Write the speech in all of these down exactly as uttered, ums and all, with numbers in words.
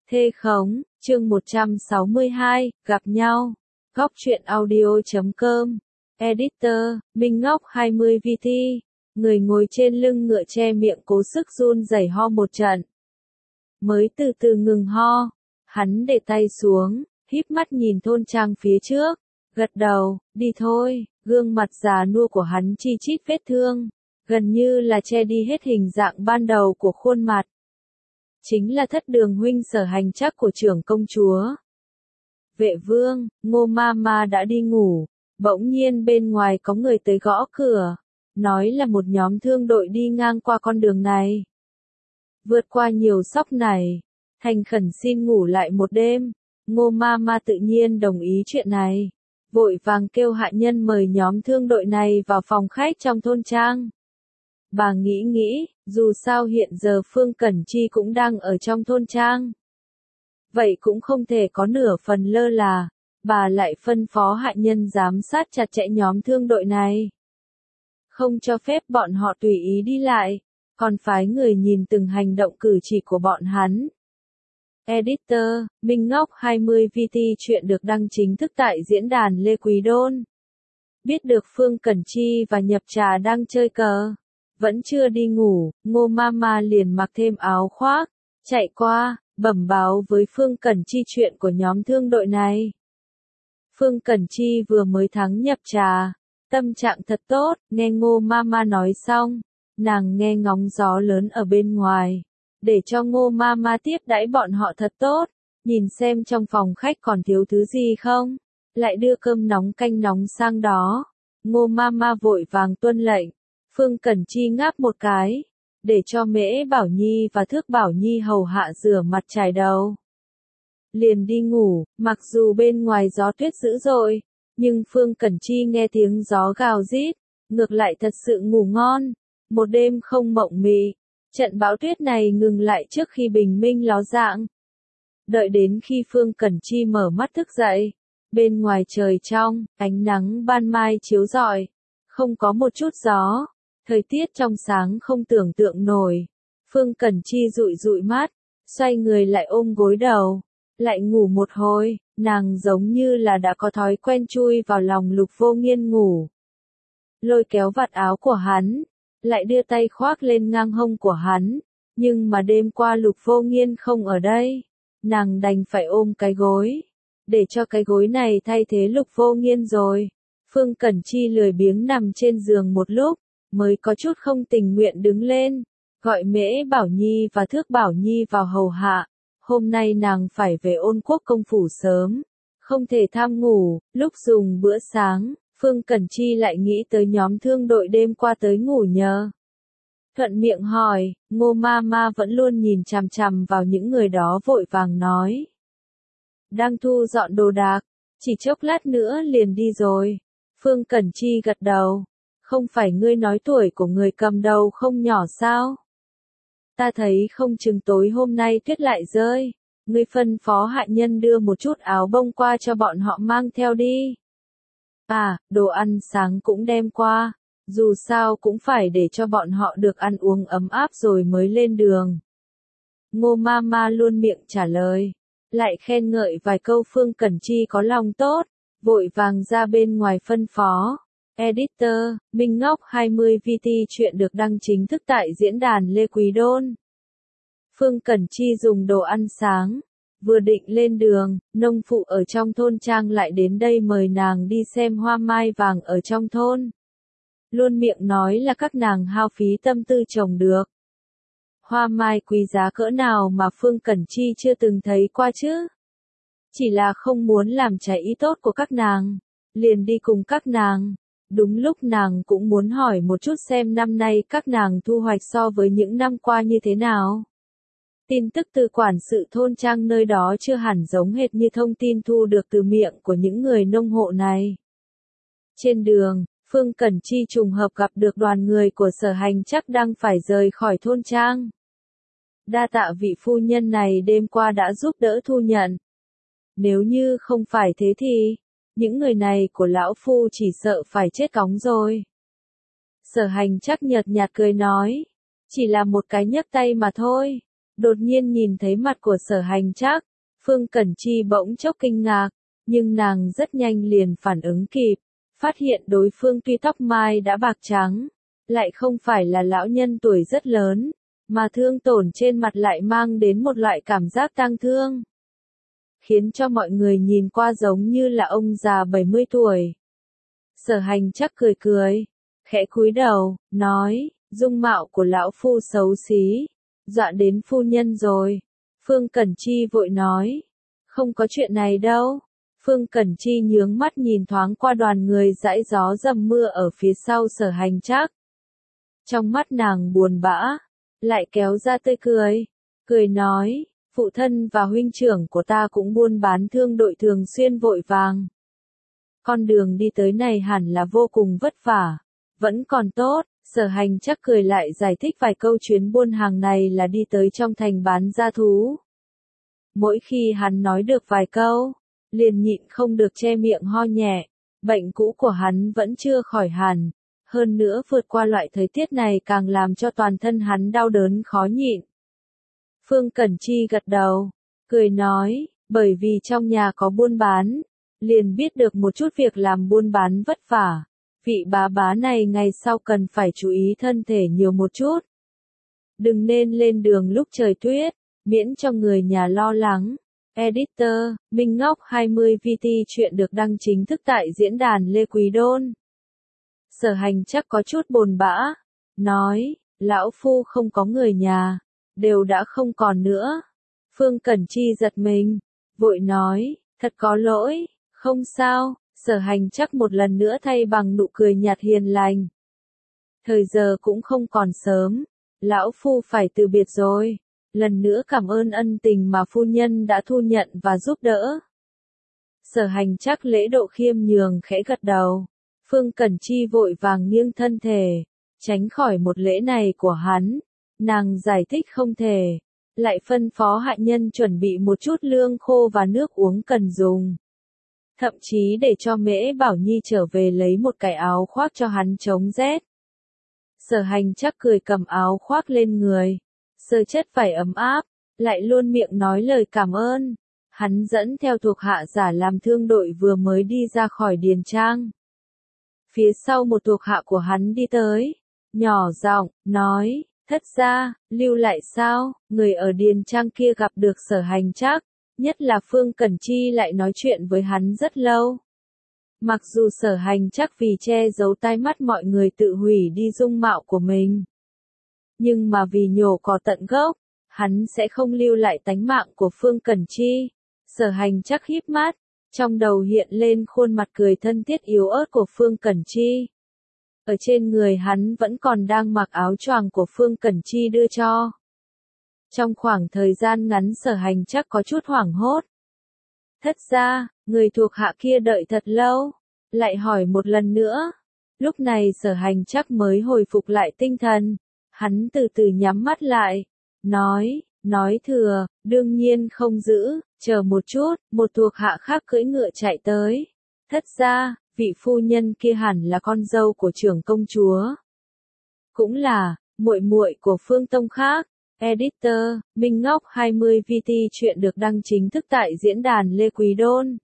Thê khống, chương một trăm sáu mươi hai, gặp nhau. Góc truyện audio chấm com. Editor, Minh Ngốc hai mươi vê tê. Người ngồi trên lưng ngựa che miệng cố sức run rẩy ho một trận. Mới từ từ ngừng ho, hắn để tay xuống, híp mắt nhìn thôn trang phía trước, gật đầu, đi thôi. Gương mặt già nua của hắn chi chít vết thương, gần như là che đi hết hình dạng ban đầu của khuôn mặt. Chính là thất đường huynh Sở Hành Trác của trưởng công chúa. Vệ vương, Ngô ma ma đã đi ngủ, bỗng nhiên bên ngoài có người tới gõ cửa, nói là một nhóm thương đội đi ngang qua con đường này. Vượt qua nhiều sóc này, thành khẩn xin ngủ lại một đêm. Ngô ma ma tự nhiên đồng ý chuyện này, vội vàng kêu hạ nhân mời nhóm thương đội này vào phòng khách trong thôn trang. Bà nghĩ nghĩ, dù sao hiện giờ Phương Cẩn Chi cũng đang ở trong thôn trang. Vậy cũng không thể có nửa phần lơ là, bà lại phân phó hạ nhân giám sát chặt chẽ nhóm thương đội này. Không cho phép bọn họ tùy ý đi lại, còn phái người nhìn từng hành động cử chỉ của bọn hắn. Editor, Minh Ngốc hai mươi vê tê. Chuyện được đăng chính thức tại diễn đàn Lê Quý Đôn. Biết được Phương Cẩn Chi và Nhập Trà đang chơi cờ, vẫn chưa đi ngủ, Ngô ma ma liền mặc thêm áo khoác, chạy qua, bẩm báo với Phương Cẩn Chi chuyện của nhóm thương đội này. Phương Cẩn Chi vừa mới thắng Nhập Trà, tâm trạng thật tốt, nghe Ngô ma ma nói xong, nàng nghe ngóng gió lớn ở bên ngoài, để cho Ngô ma ma tiếp đãi bọn họ thật tốt, nhìn xem trong phòng khách còn thiếu thứ gì không, lại đưa cơm nóng canh nóng sang đó. Ngô ma ma vội vàng tuân lệnh. Phương Cẩn Chi ngáp một cái, để cho Mễ Bảo Nhi và Thước Bảo Nhi hầu hạ rửa mặt chải đầu. Liền đi ngủ, mặc dù bên ngoài gió tuyết dữ dội, nhưng Phương Cẩn Chi nghe tiếng gió gào rít, ngược lại thật sự ngủ ngon, một đêm không mộng mị. Trận bão tuyết này ngừng lại trước khi bình minh ló dạng. Đợi đến khi Phương Cẩn Chi mở mắt thức dậy, bên ngoài trời trong, ánh nắng ban mai chiếu rọi, không có một chút gió. Thời tiết trong sáng không tưởng tượng nổi. Phương Cẩn Chi dụi dụi mắt, xoay người lại ôm gối đầu, lại ngủ một hồi, nàng giống như là đã có thói quen chui vào lòng Lục Vô Nghiên ngủ. Lôi kéo vạt áo của hắn, lại đưa tay khoác lên ngang hông của hắn, nhưng mà đêm qua Lục Vô Nghiên không ở đây, nàng đành phải ôm cái gối, để cho cái gối này thay thế Lục Vô Nghiên rồi. Phương Cẩn Chi lười biếng nằm trên giường một lúc, mới có chút không tình nguyện đứng lên, gọi Mễ Bảo Nhi và Thước Bảo Nhi vào hầu hạ. Hôm nay nàng phải về Ôn Quốc công phủ sớm, không thể tham ngủ. Lúc dùng bữa sáng, Phương Cẩn Chi lại nghĩ tới nhóm thương đội đêm qua tới ngủ nhờ. Thuận miệng hỏi, Ngô ma ma vẫn luôn nhìn chằm chằm vào những người đó, vội vàng nói. Đang thu dọn đồ đạc, chỉ chốc lát nữa liền đi rồi. Phương Cẩn Chi gật đầu. Không phải ngươi nói tuổi của người cầm đầu không nhỏ sao? Ta thấy không chừng tối hôm nay tuyết lại rơi. Ngươi phân phó hạ nhân đưa một chút áo bông qua cho bọn họ mang theo đi. À, đồ ăn sáng cũng đem qua. Dù sao cũng phải để cho bọn họ được ăn uống ấm áp rồi mới lên đường. Ngô ma ma luôn miệng trả lời. Lại khen ngợi vài câu Phương Cẩn Chi có lòng tốt. Vội vàng ra bên ngoài phân phó. Editor, Minh Ngốc hai mươi vê tê. Chuyện được đăng chính thức tại diễn đàn Lê Quý Đôn. Phương Cẩn Chi dùng đồ ăn sáng, vừa định lên đường, nông phụ ở trong thôn trang lại đến đây mời nàng đi xem hoa mai vàng ở trong thôn. Luôn miệng nói là các nàng hao phí tâm tư trồng được. Hoa mai quý giá cỡ nào mà Phương Cẩn Chi chưa từng thấy qua chứ? Chỉ là không muốn làm trái ý tốt của các nàng, liền đi cùng các nàng. Đúng lúc nàng cũng muốn hỏi một chút xem năm nay các nàng thu hoạch so với những năm qua như thế nào. Tin tức từ quản sự thôn trang nơi đó chưa hẳn giống hệt như thông tin thu được từ miệng của những người nông hộ này. Trên đường, Phương Cẩn Chi trùng hợp gặp được đoàn người của Sở Hành Trác đang phải rời khỏi thôn trang. Đa tạ vị phu nhân này đêm qua đã giúp đỡ thu nhận. Nếu như không phải thế thì những người này của lão phu chỉ sợ phải chết cóng rồi. Sở Hành Trác nhợt nhạt cười nói, chỉ là một cái nhấc tay mà thôi, Đột nhiên nhìn thấy mặt của Sở Hành Trác, Phương Cẩn Chi bỗng chốc kinh ngạc, nhưng nàng rất nhanh liền phản ứng kịp, phát hiện đối phương tuy tóc mai đã bạc trắng, lại không phải là lão nhân tuổi rất lớn, mà thương tổn trên mặt lại mang đến một loại cảm giác tang thương, khiến cho mọi người nhìn qua giống như là ông già bảy mươi tuổi. Sở Hành Trác cười cười, khẽ cúi đầu, nói, dung mạo của lão phu xấu xí, dọa đến phu nhân rồi. Phương Cẩn Chi vội nói, không có chuyện này đâu. Phương Cẩn Chi nhướng mắt nhìn thoáng qua đoàn người dãi gió dầm mưa ở phía sau Sở Hành Trác. Trong mắt nàng buồn bã, lại kéo ra tươi cười, cười nói, phụ thân và huynh trưởng của ta cũng buôn bán thương đội thường xuyên vội vàng. Con đường đi tới này hẳn là vô cùng vất vả, vẫn còn tốt. Sở Hành Trác cười lại giải thích vài câu chuyến buôn hàng này là đi tới trong thành bán gia thú. Mỗi khi hắn nói được vài câu, liền nhịn không được che miệng ho nhẹ, bệnh cũ của hắn vẫn chưa khỏi hẳn, hơn nữa vượt qua loại thời tiết này càng làm cho toàn thân hắn đau đớn khó nhịn. Phương Cẩn Chi gật đầu, cười nói, bởi vì trong nhà có buôn bán, liền biết được một chút việc làm buôn bán vất vả. Vị bá bá này ngày sau cần phải chú ý thân thể nhiều một chút. Đừng nên lên đường lúc trời tuyết, miễn cho người nhà lo lắng. Editor, Minh Ngọc hai mươi vê tê chuyện được đăng chính thức tại diễn đàn Lê Quý Đôn. Sở Hành Trác có chút bồn bã, nói, lão phu không có người nhà, đều đã không còn nữa. Phương Cẩn Chi giật mình, vội nói, thật có lỗi, không sao. Sở Hành Trác một lần nữa thay bằng nụ cười nhạt hiền lành. Thời giờ cũng không còn sớm, lão phu phải từ biệt rồi. Lần nữa cảm ơn ân tình mà phu nhân đã thu nhận và giúp đỡ. Sở Hành Trác lễ độ khiêm nhường khẽ gật đầu. Phương Cẩn Chi vội vàng nghiêng thân thể, tránh khỏi một lễ này của hắn. Nàng giải thích không thể, lại phân phó hạ nhân chuẩn bị một chút lương khô và nước uống cần dùng. Thậm chí để cho Mễ Bảo Nhi trở về lấy một cái áo khoác cho hắn chống rét. Sở Hành Trác cười cầm áo khoác lên người, sờ chất vải ấm áp, lại luôn miệng nói lời cảm ơn. Hắn dẫn theo thuộc hạ giả làm thương đội vừa mới đi ra khỏi điền trang. Phía sau một thuộc hạ của hắn đi tới, nhỏ giọng, nói, thất gia, lưu lại sao? Người ở điền trang kia gặp được Sở Hành Trác, nhất là Phương Cẩn Chi lại nói chuyện với hắn rất lâu. Mặc dù Sở Hành Trác vì che giấu tai mắt mọi người tự hủy đi dung mạo của mình, nhưng mà vì nhổ cỏ tận gốc, hắn sẽ không lưu lại tánh mạng của Phương Cẩn Chi. Sở Hành Trác híp mắt, trong đầu hiện lên khuôn mặt cười thân thiết yếu ớt của Phương Cẩn Chi. Ở trên người hắn vẫn còn đang mặc áo choàng của Phương Cẩn Chi đưa cho. Trong khoảng thời gian ngắn Sở Hành Trác có chút hoảng hốt. Thất gia, người thuộc hạ kia đợi thật lâu, lại hỏi một lần nữa. Lúc này Sở Hành Trác mới hồi phục lại tinh thần, hắn từ từ nhắm mắt lại, nói, nói thừa, đương nhiên không giữ, chờ một chút, một thuộc hạ khác cưỡi ngựa chạy tới. Thất gia, vị phu nhân kia hẳn là con dâu của trưởng công chúa. Cũng là, muội muội của Phương Tông khác. Editor, Minh Ngọc hai mươi vê tê chuyện được đăng chính thức tại diễn đàn Lê Quý Đôn.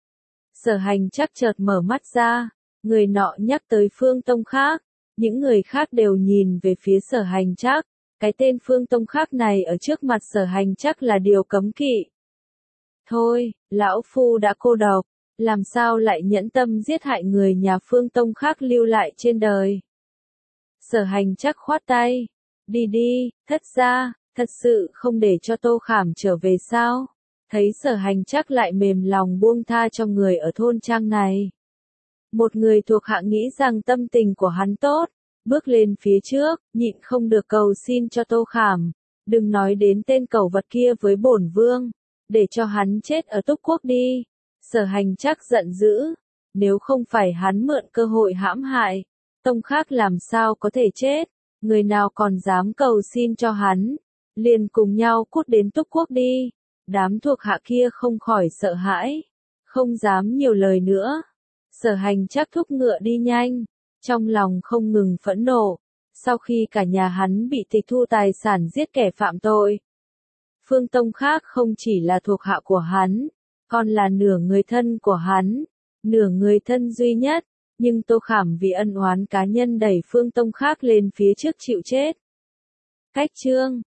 Sở Hành Trác chợt mở mắt ra, người nọ nhắc tới Phương Tông khác, những người khác đều nhìn về phía Sở Hành Trác, cái tên Phương Tông khác này ở trước mặt Sở Hành Trác là điều cấm kỵ. Thôi, lão phu đã cô độc, làm sao lại nhẫn tâm giết hại người nhà Phương Tông khác lưu lại trên đời. Sở Hành Trác khoát tay. Đi đi, thất gia, thật sự không để cho Tô Khảm trở về sao? Thấy Sở Hành Trác lại mềm lòng buông tha cho người ở thôn trang này. Một người thuộc hạ nghĩ rằng tâm tình của hắn tốt, bước lên phía trước, nhịn không được cầu xin cho Tô Khảm, đừng nói đến tên cẩu vật kia với bổn vương, để cho hắn chết ở Túc Quốc đi. Sở Hành Trác giận dữ, nếu không phải hắn mượn cơ hội hãm hại, tông khác làm sao có thể chết. Người nào còn dám cầu xin cho hắn, liền cùng nhau cút đến Túc Quốc đi. Đám thuộc hạ kia không khỏi sợ hãi, không dám nhiều lời nữa. Sở Hành Trác thúc ngựa đi nhanh, trong lòng không ngừng phẫn nộ. Sau khi cả nhà hắn bị tịch thu tài sản giết kẻ phạm tội, Phương Tông khác không chỉ là thuộc hạ của hắn, còn là nửa người thân của hắn, nửa người thân duy nhất, nhưng Tô Khảm vì ân oán cá nhân đẩy Phương Tông khác lên phía trước chịu chết. Cách chương